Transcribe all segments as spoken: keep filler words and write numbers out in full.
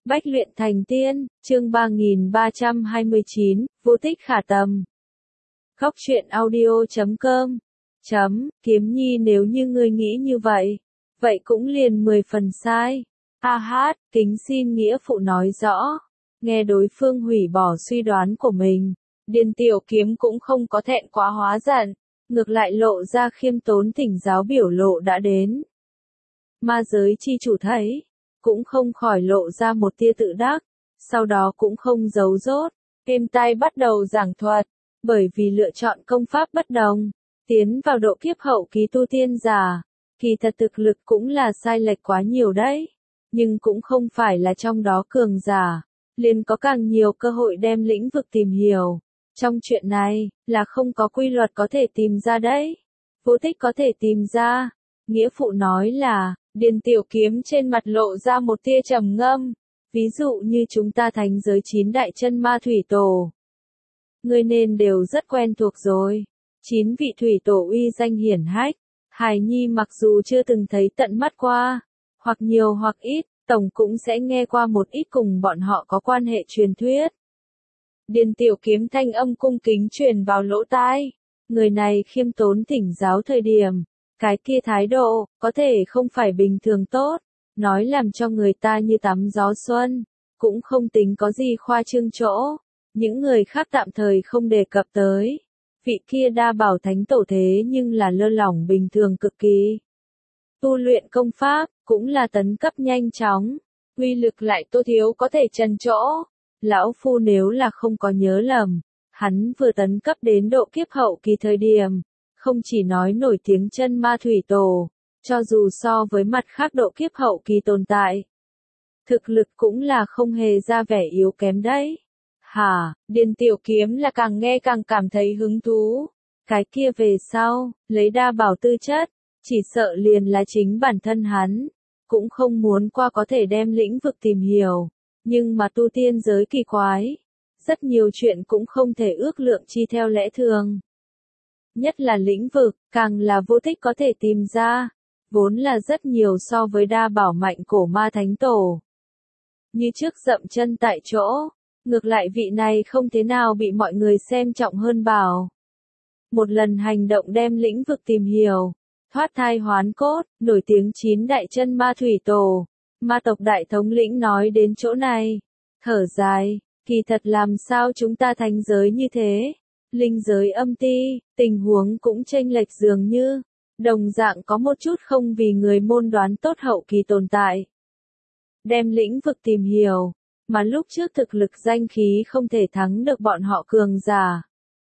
Bách luyện thành tiên, chương ba nghìn ba trăm hai mươi chín, vô tích khả tầm. Góc truyện audio chấm com. Chấm, Kiếm Nhi nếu như ngươi nghĩ như vậy, vậy cũng liền mười phần sai. Ha hát, kính xin nghĩa phụ nói rõ. Nghe đối phương hủy bỏ suy đoán của mình, Điền Tiểu Kiếm cũng không có thẹn quá hóa giận, ngược lại lộ ra khiêm tốn thỉnh giáo biểu lộ đã đến. Ma giới chi chủ thấy, cũng không khỏi lộ ra một tia tự đắc, sau đó cũng không giấu dốt, êm tai bắt đầu giảng thuật, bởi vì lựa chọn công pháp bất đồng, tiến vào độ kiếp hậu kỳ tu tiên giả, kỳ thật thực lực cũng là sai lệch quá nhiều đấy, nhưng cũng không phải là trong đó cường giả, liền có càng nhiều cơ hội đem lĩnh vực tìm hiểu. Trong chuyện này, là không có quy luật có thể tìm ra đấy, vô tích có thể tìm ra. Nghĩa phụ nói là, Điền Tiểu Kiếm trên mặt lộ ra một tia trầm ngâm, ví dụ như chúng ta thánh giới chín đại chân ma thủy tổ. Ngươi nên đều rất quen thuộc rồi, chín vị thủy tổ uy danh hiển hách, Hải Nhi mặc dù chưa từng thấy tận mắt qua, hoặc nhiều hoặc ít, tổng cũng sẽ nghe qua một ít cùng bọn họ có quan hệ truyền thuyết. Điền Tiểu Kiếm thanh âm cung kính truyền vào lỗ tai, người này khiêm tốn thỉnh giáo thời điểm. Cái kia thái độ, có thể không phải bình thường tốt, nói làm cho người ta như tắm gió xuân, cũng không tính có gì khoa trương chỗ, những người khác tạm thời không đề cập tới. Vị kia đa bảo thánh tổ thế nhưng là lơ lỏng bình thường cực kỳ. Tu luyện công pháp, cũng là tấn cấp nhanh chóng, uy lực lại tô thiếu có thể trần chỗ. Lão Phu nếu là không có nhớ lầm, hắn vừa tấn cấp đến độ kiếp hậu kỳ thời điểm. Không chỉ nói nổi tiếng chân ma thủy tổ, cho dù so với mặt khác độ kiếp hậu kỳ tồn tại. Thực lực cũng là không hề ra vẻ yếu kém đấy. Hả, Điền Tiểu Kiếm là càng nghe càng cảm thấy hứng thú. Cái kia về sau, lấy đa bảo tư chất, chỉ sợ liền là chính bản thân hắn. Cũng không muốn qua có thể đem lĩnh vực tìm hiểu. Nhưng mà tu tiên giới kỳ quái. Rất nhiều chuyện cũng không thể ước lượng chi theo lẽ thường. Nhất là lĩnh vực, càng là vô tích có thể tìm ra, vốn là rất nhiều so với đa bảo mạnh cổ ma thánh tổ. Như trước dậm chân tại chỗ, ngược lại vị này không thế nào bị mọi người xem trọng hơn bảo. Một lần hành động đem lĩnh vực tìm hiểu, thoát thai hoán cốt, nổi tiếng chín đại chân ma thủy tổ, ma tộc đại thống lĩnh nói đến chỗ này, thở dài, kỳ thật làm sao chúng ta thánh giới như thế. Linh giới âm ti, tình huống cũng chênh lệch dường như, đồng dạng có một chút không vì người môn đoán tốt hậu kỳ tồn tại. Đem lĩnh vực tìm hiểu, mà lúc trước thực lực danh khí không thể thắng được bọn họ cường giả.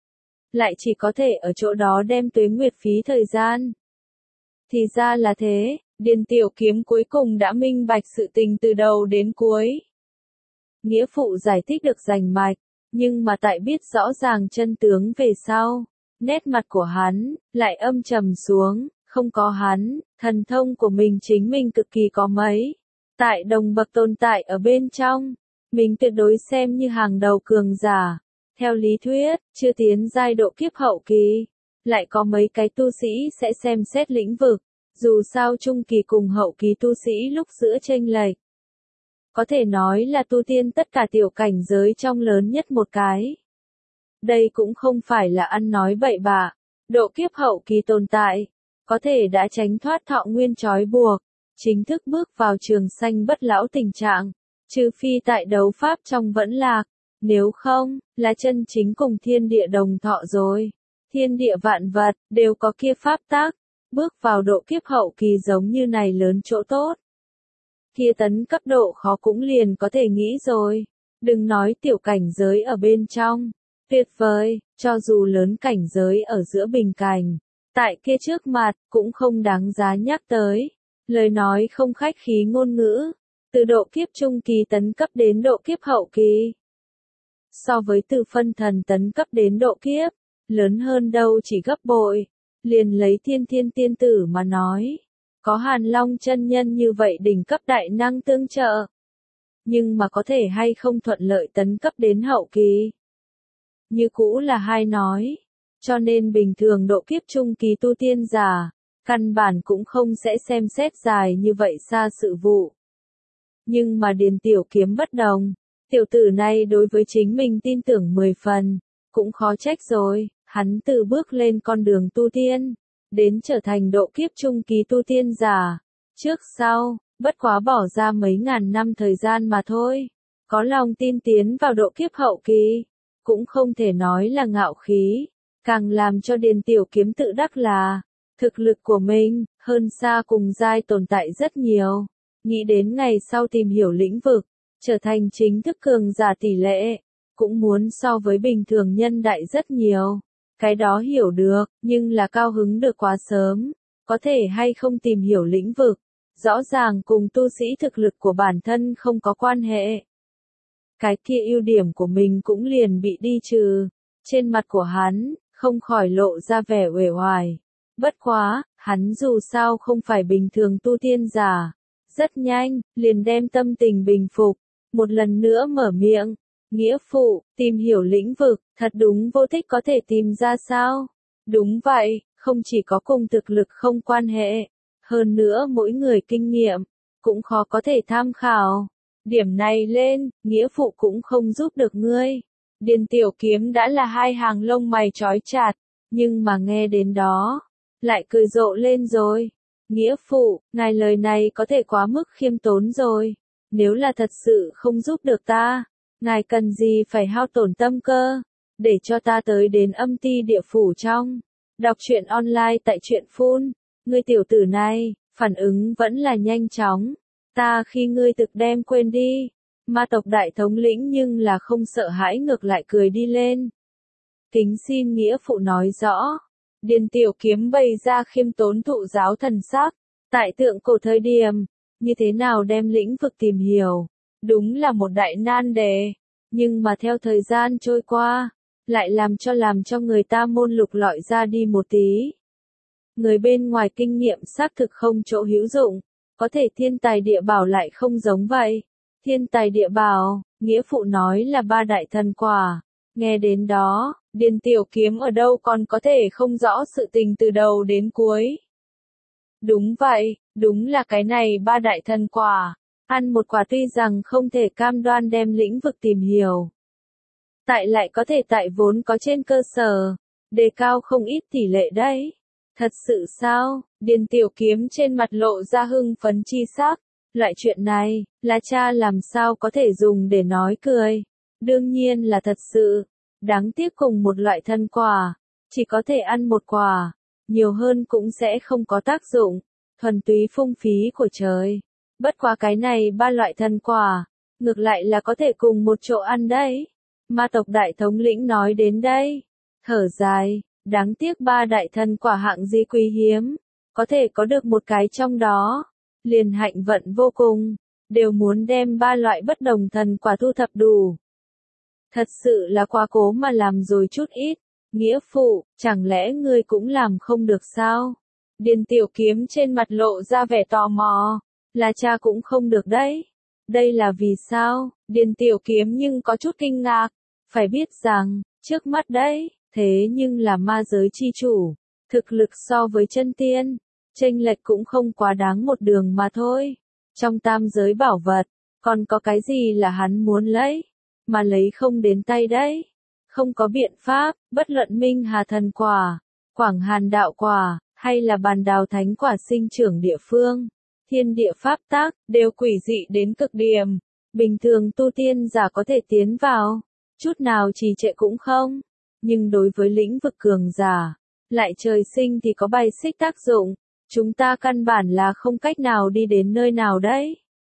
Lại chỉ có thể ở chỗ đó đem tuế nguyệt phí thời gian. Thì ra là thế, Điền Tiểu Kiếm cuối cùng đã minh bạch sự tình từ đầu đến cuối. Nghĩa phụ giải thích được rành mạch. Nhưng mà tại biết rõ ràng chân tướng về sau, nét mặt của hắn, lại âm trầm xuống, không có hắn, thần thông của mình chính mình cực kỳ có mấy. Tại đồng bậc tồn tại ở bên trong, mình tuyệt đối xem như hàng đầu cường giả. Theo lý thuyết, chưa tiến giai độ kiếp hậu kỳ, lại có mấy cái tu sĩ sẽ xem xét lĩnh vực, dù sao trung kỳ cùng hậu kỳ tu sĩ lúc giữa chênh lệch. Có thể nói là tu tiên tất cả tiểu cảnh giới trong lớn nhất một cái. Đây cũng không phải là ăn nói bậy bạ, độ kiếp hậu kỳ tồn tại, có thể đã tránh thoát thọ nguyên trói buộc, chính thức bước vào trường sanh bất lão tình trạng, trừ phi tại đấu pháp trong vẫn lạc, nếu không, là chân chính cùng thiên địa đồng thọ rồi. Thiên địa vạn vật, đều có kia pháp tác, bước vào độ kiếp hậu kỳ giống như này lớn chỗ tốt. Kia tấn cấp độ khó cũng liền có thể nghĩ rồi, đừng nói tiểu cảnh giới ở bên trong, tuyệt vời, cho dù lớn cảnh giới ở giữa bình cảnh, tại kia trước mặt, cũng không đáng giá nhắc tới, lời nói không khách khí ngôn ngữ, từ độ kiếp trung kỳ tấn cấp đến độ kiếp hậu kỳ. So với từ phân thần tấn cấp đến độ kiếp, lớn hơn đâu chỉ gấp bội, liền lấy thiên thiên tiên tử mà nói. Có Hàn Long chân nhân như vậy đỉnh cấp đại năng tương trợ. Nhưng mà có thể hay không thuận lợi tấn cấp đến hậu kỳ. Như cũ là hai nói. Cho nên bình thường độ kiếp trung kỳ tu tiên giả, căn bản cũng không sẽ xem xét dài như vậy xa sự vụ. Nhưng mà Điền Tiểu Kiếm bất đồng. Tiểu tử này đối với chính mình tin tưởng mười phần. Cũng khó trách rồi, hắn từ bước lên con đường tu tiên. Đến trở thành độ kiếp trung kỳ tu tiên giả. Trước sau, bất quá bỏ ra mấy ngàn năm thời gian mà thôi. Có lòng tin tiến vào độ kiếp hậu kỳ. Cũng không thể nói là ngạo khí. Càng làm cho Điền Tiểu Kiếm tự đắc là, thực lực của mình, hơn xa cùng giai tồn tại rất nhiều. Nghĩ đến ngày sau tìm hiểu lĩnh vực, trở thành chính thức cường giả tỷ lệ, cũng muốn so với bình thường nhân đại rất nhiều. Cái đó hiểu được, nhưng là cao hứng được quá sớm. Có thể hay không tìm hiểu lĩnh vực, rõ ràng cùng tu sĩ thực lực của bản thân không có quan hệ. Cái kia ưu điểm của mình cũng liền bị đi trừ. Trên mặt của hắn, không khỏi lộ ra vẻ uể oải. Bất quá, hắn dù sao không phải bình thường tu tiên giả. Rất nhanh, liền đem tâm tình bình phục. Một lần nữa mở miệng. Nghĩa phụ, tìm hiểu lĩnh vực, thật đúng Vô Thích có thể tìm ra sao? Đúng vậy, không chỉ có cùng thực lực không quan hệ. Hơn nữa mỗi người kinh nghiệm, cũng khó có thể tham khảo. Điểm này lên, nghĩa phụ cũng không giúp được ngươi. Điền Tiểu Kiếm đã là hai hàng lông mày trói chặt, nhưng mà nghe đến đó, lại cười rộ lên rồi. Nghĩa phụ, ngài lời này có thể quá mức khiêm tốn rồi. Nếu là thật sự không giúp được ta, ngài cần gì phải hao tổn tâm cơ, để cho ta tới đến âm ti địa phủ trong. Đọc truyện online tại truyện phun. Ngươi tiểu tử này, phản ứng vẫn là nhanh chóng. Ta khi ngươi thực đem quên đi. Ma tộc đại thống lĩnh nhưng là không sợ hãi ngược lại cười đi lên. Kính xin nghĩa phụ nói rõ. Điền Tiểu Kiếm bày ra khiêm tốn thụ giáo thần sắc. Tại tượng cổ thời điểm, như thế nào đem lĩnh vực tìm hiểu. Đúng là một đại nan đề. Nhưng mà theo thời gian trôi qua, lại làm cho làm cho người ta môn lục lọi ra đi một tí. Người bên ngoài kinh nghiệm xác thực không chỗ hữu dụng. Có thể thiên tài địa bảo lại không giống vậy. Thiên tài địa bảo, nghĩa phụ nói là ba đại thần quả. Nghe đến đó, Điền Tiểu Kiếm ở đâu còn có thể không rõ sự tình từ đầu đến cuối. Đúng vậy, đúng là cái này ba đại thần quả. Ăn một quả tuy rằng không thể cam đoan đem lĩnh vực tìm hiểu. Tại lại có thể tại vốn có trên cơ sở, đề cao không ít tỷ lệ đấy. Thật sự sao? Điền Tiểu Kiếm trên mặt lộ ra hưng phấn chi sắc. Loại chuyện này, là cha làm sao có thể dùng để nói cười. Đương nhiên là thật sự. Đáng tiếc cùng một loại thân quả, chỉ có thể ăn một quả, nhiều hơn cũng sẽ không có tác dụng. Thuần túy phung phí của trời. Bất quá cái này ba loại thân quả, ngược lại là có thể cùng một chỗ ăn đấy. Ma tộc đại thống lĩnh nói đến đây, thở dài, đáng tiếc ba đại thần quả hạng gì quý hiếm, có thể có được một cái trong đó, liền hạnh vận vô cùng, đều muốn đem ba loại bất đồng thần quả thu thập đủ. Thật sự là quá cố mà làm rồi chút ít. Nghĩa phụ, chẳng lẽ ngươi cũng làm không được sao? Điền Tiểu Kiếm trên mặt lộ ra vẻ tò mò. Là cha cũng không được đấy. Đây là vì sao? Điền Tiểu Kiếm nhưng có chút kinh ngạc. Phải biết rằng, trước mắt đấy, thế nhưng là ma giới chi chủ. Thực lực so với chân tiên, chênh lệch cũng không quá đáng một đường mà thôi. Trong tam giới bảo vật, còn có cái gì là hắn muốn lấy, mà lấy không đến tay đấy. Không có biện pháp, bất luận Minh Hà thần quả, Quảng Hàn đạo quả, hay là Bàn Đào thánh quả sinh trưởng địa phương, thiên địa pháp tác, đều quỷ dị đến cực điểm. Bình thường tu tiên giả có thể tiến vào, chút nào trì trệ cũng không. Nhưng đối với lĩnh vực cường giả, lại trời sinh thì có bài xích tác dụng. Chúng ta căn bản là không cách nào đi đến nơi nào đấy.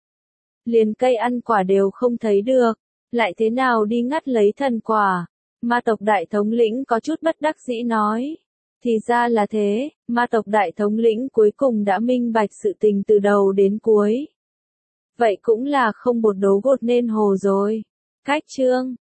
Liền cây ăn quả đều không thấy được, lại thế nào đi ngắt lấy thần quả. Ma tộc đại thống lĩnh có chút bất đắc dĩ nói. Thì ra là thế, ma tộc đại thống lĩnh cuối cùng đã minh bạch sự tình từ đầu đến cuối. Vậy cũng là không bột đấu gột nên hồ rồi. Cách chương